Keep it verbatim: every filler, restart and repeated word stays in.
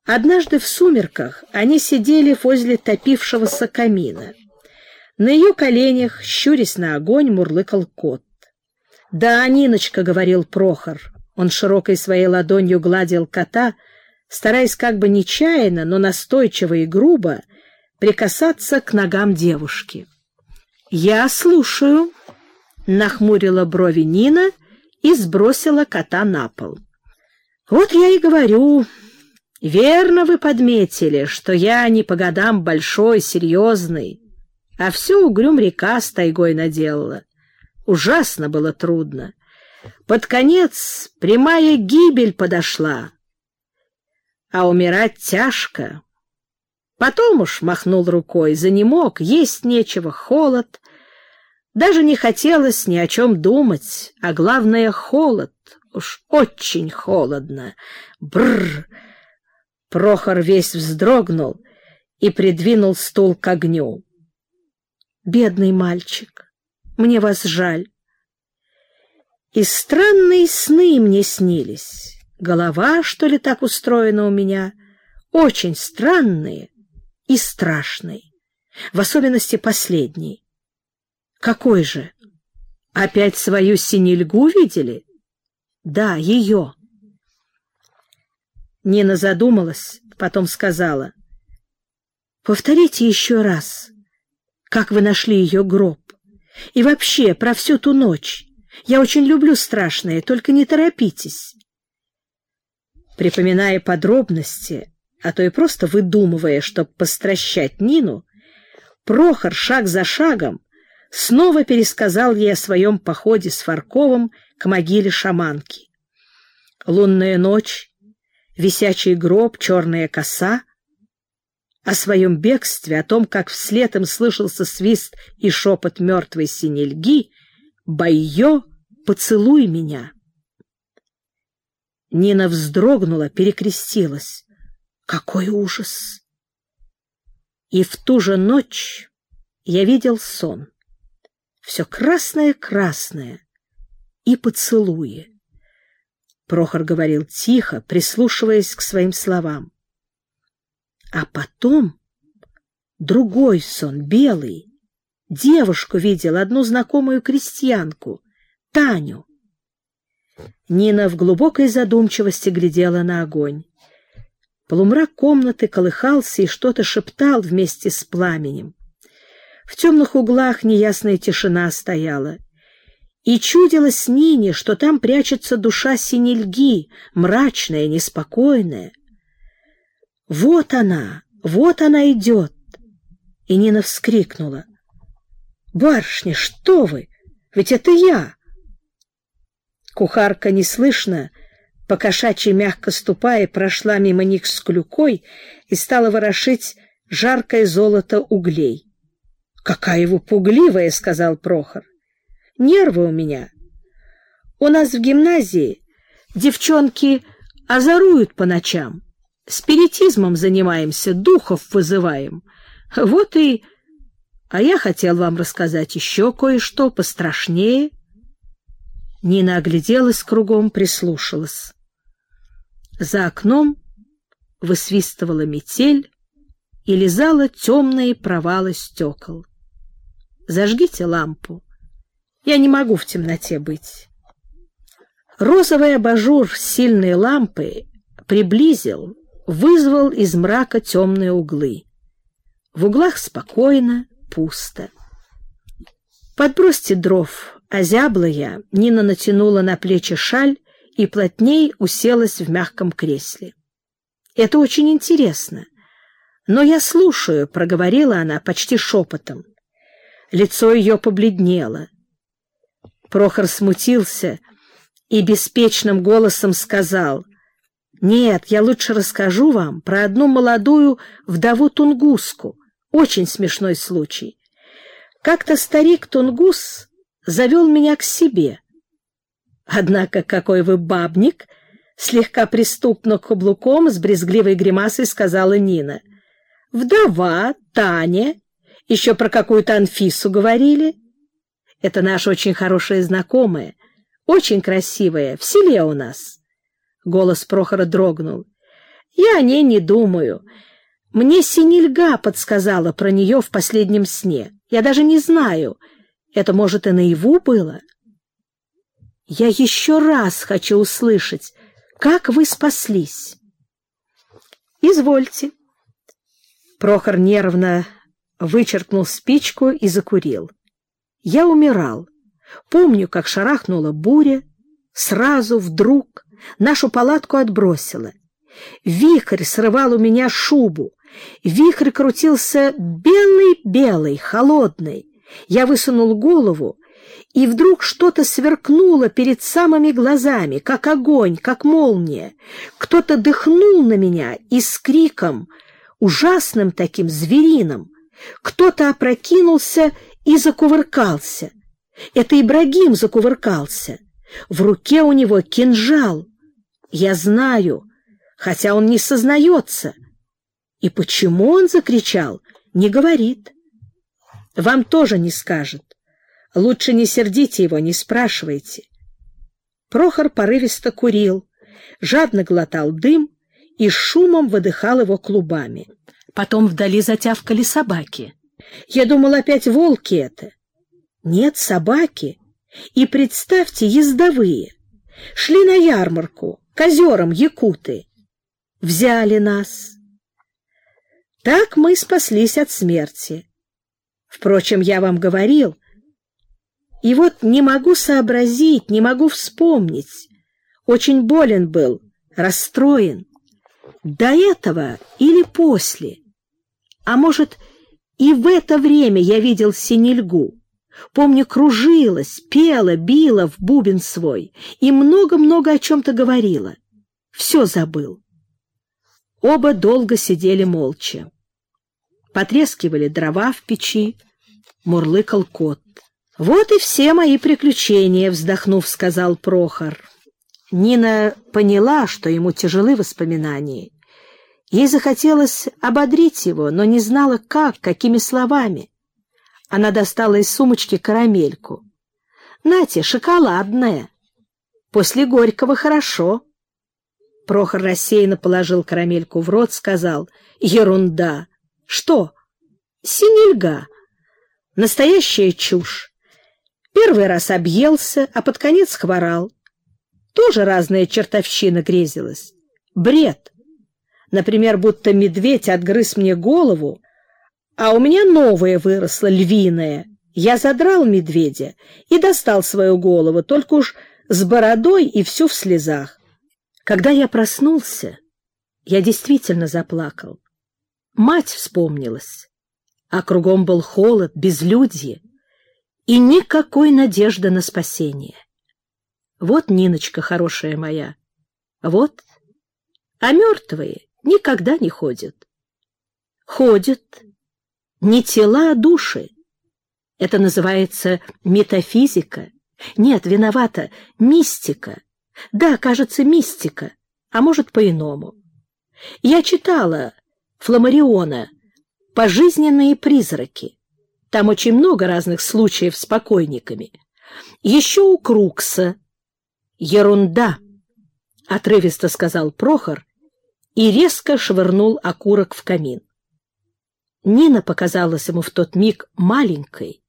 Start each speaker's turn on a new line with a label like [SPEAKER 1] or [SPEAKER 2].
[SPEAKER 1] Однажды в сумерках они сидели возле топившегося камина. На ее коленях, щурясь на огонь, мурлыкал кот. — Да, Ниночка, — говорил Прохор. Он широкой своей ладонью гладил кота, стараясь как бы нечаянно, но настойчиво и грубо прикасаться к ногам девушки. — Я слушаю, — нахмурила брови Нина и сбросила кота на пол. — Вот я и говорю. Верно вы подметили, что я не по годам большой, серьезный, а все угрюм-река с тайгой наделала. Ужасно было трудно. Под конец прямая гибель подошла, а умирать тяжко. Потом уж махнул рукой, занемог, есть нечего, холод. Даже не хотелось ни о чем думать, а главное — холод. Уж очень холодно. Бррр! Прохор весь вздрогнул и придвинул стул к огню. «Бедный мальчик, мне вас жаль. И странные сны мне снились. Голова, что ли, так устроена у меня? Очень странные и страшные. В особенности последний. Какой же? Опять свою синельгу видели? Да, ее». Нина задумалась, потом сказала: «Повторите еще раз, как вы нашли ее гроб. И вообще, про всю ту ночь. Я очень люблю страшное, только не торопитесь». Припоминая подробности, а то и просто выдумывая, чтобы постращать Нину, Прохор шаг за шагом снова пересказал ей о своем походе с Фарковым к могиле шаманки. Лунная ночь, висячий гроб, черная коса. О своем бегстве, о том, как вслед им слышался свист и шепот мертвой синельги: «Байо, поцелуй меня». Нина вздрогнула, перекрестилась. Какой ужас! И в ту же ночь я видел сон. Все красное-красное и поцелуи. Прохор говорил тихо, прислушиваясь к своим словам. А потом другой сон, белый. Девушку видел, одну знакомую крестьянку, Таню. Нина в глубокой задумчивости глядела на огонь. Полумрак комнаты колыхался и что-то шептал вместе с пламенем. В темных углах неясная тишина стояла. И чудилось Нине, что там прячется душа синельги, мрачная, неспокойная. Вот она, вот она идет. И Нина вскрикнула: «Барышня, что вы? Ведь это я!» Кухарка неслышно, по-кошачьи мягко ступая, прошла мимо них с клюкой и стала ворошить жаркое золото углей. «Какая вы пугливая!» — сказал Прохор. «Нервы у меня. У нас в гимназии девчонки озоруют по ночам. Спиритизмом занимаемся, духов вызываем. Вот и... А я хотел вам рассказать еще кое-что пострашнее». Нина огляделась кругом, прислушалась. За окном высвистывала метель и лизала темные провалы стекол. «Зажгите лампу. Я не могу в темноте быть». Розовый абажур сильной лампы приблизил, вызвал из мрака темные углы. В углах спокойно, пусто. «Подбросьте дров», — озябла я. Нина натянула на плечи шаль и плотней уселась в мягком кресле. «Это очень интересно. Но я слушаю», — проговорила она почти шепотом. Лицо ее побледнело. Прохор смутился и беспечным голосом сказал: «Нет, я лучше расскажу вам про одну молодую вдову Тунгуску. Очень смешной случай. Как-то старик Тунгус завел меня к себе». «Однако какой вы бабник!» — слегка приступно каблуком с брезгливой гримасой сказала Нина. «Вдова, Таня, еще про какую-то Анфису говорили. Это наша очень хорошая знакомая, очень красивая, в селе у нас». Голос Прохора дрогнул. Я о ней не думаю. Мне Синильга подсказала про нее в последнем сне. Я даже не знаю, это, может, и наяву было. Я еще раз хочу услышать, как вы спаслись. Извольте. Прохор нервно вычеркнул спичку и закурил. Я умирал. Помню, как шарахнула буря, сразу, вдруг, нашу палатку отбросила. Вихрь срывал у меня шубу. Вихрь крутился белый-белый, холодный. Я высунул голову, и вдруг что-то сверкнуло перед самыми глазами, как огонь, как молния. Кто-то дыхнул на меня и с криком, ужасным таким, звериным, кто-то опрокинулся и закувыркался. Это Ибрагим закувыркался. В руке у него кинжал. Я знаю, хотя он не сознается. И почему он закричал, не говорит. Вам тоже не скажет. Лучше не сердите его, не спрашивайте. Прохор порывисто курил, жадно глотал дым и шумом выдыхал его клубами. Потом вдали затявкали собаки. Я думал, опять волки это. Нет, собаки. И представьте, ездовые. Шли на ярмарку, к озерам якуты. Взяли нас. Так мы спаслись от смерти. Впрочем, я вам говорил, и вот не могу сообразить, не могу вспомнить. Очень болен был, расстроен. До этого или после? А может, и в это время я видел Синильгу. Помню, кружилась, пела, била в бубен свой и много-много о чем-то говорила. Все забыл. Оба долго сидели молча. Потрескивали дрова в печи, мурлыкал кот. «Вот и все мои приключения», — вздохнув, сказал Прохор. Нина поняла, что ему тяжелы воспоминания. Ей захотелось ободрить его, но не знала, как, какими словами. Она достала из сумочки карамельку. «Нате, шоколадная. После горького хорошо». Прохор рассеянно положил карамельку в рот, сказал: «Ерунда». «Что?» «Синильга. Настоящая чушь. Первый раз объелся, а под конец хворал. Тоже разная чертовщина грезилась. Бред. Например, будто медведь отгрыз мне голову, а у меня новая выросла, львиная. Я задрал медведя и достал свою голову, только уж с бородой и всю в слезах. Когда я проснулся, я действительно заплакал. Мать вспомнилась, а кругом был холод, безлюдье и никакой надежды на спасение. Вот Ниночка хорошая моя, вот, а мертвые никогда не ходят. Ходят не тела, а души. Это называется метафизика. Нет, виновата, мистика. Да, кажется, мистика, а может, по-иному. Я читала Фламариона «Пожизненные призраки». Там очень много разных случаев с покойниками. Еще у Крукса. «Ерунда», — отрывисто сказал Прохор и резко швырнул окурок в камин. Нина показалась ему в тот миг маленькой,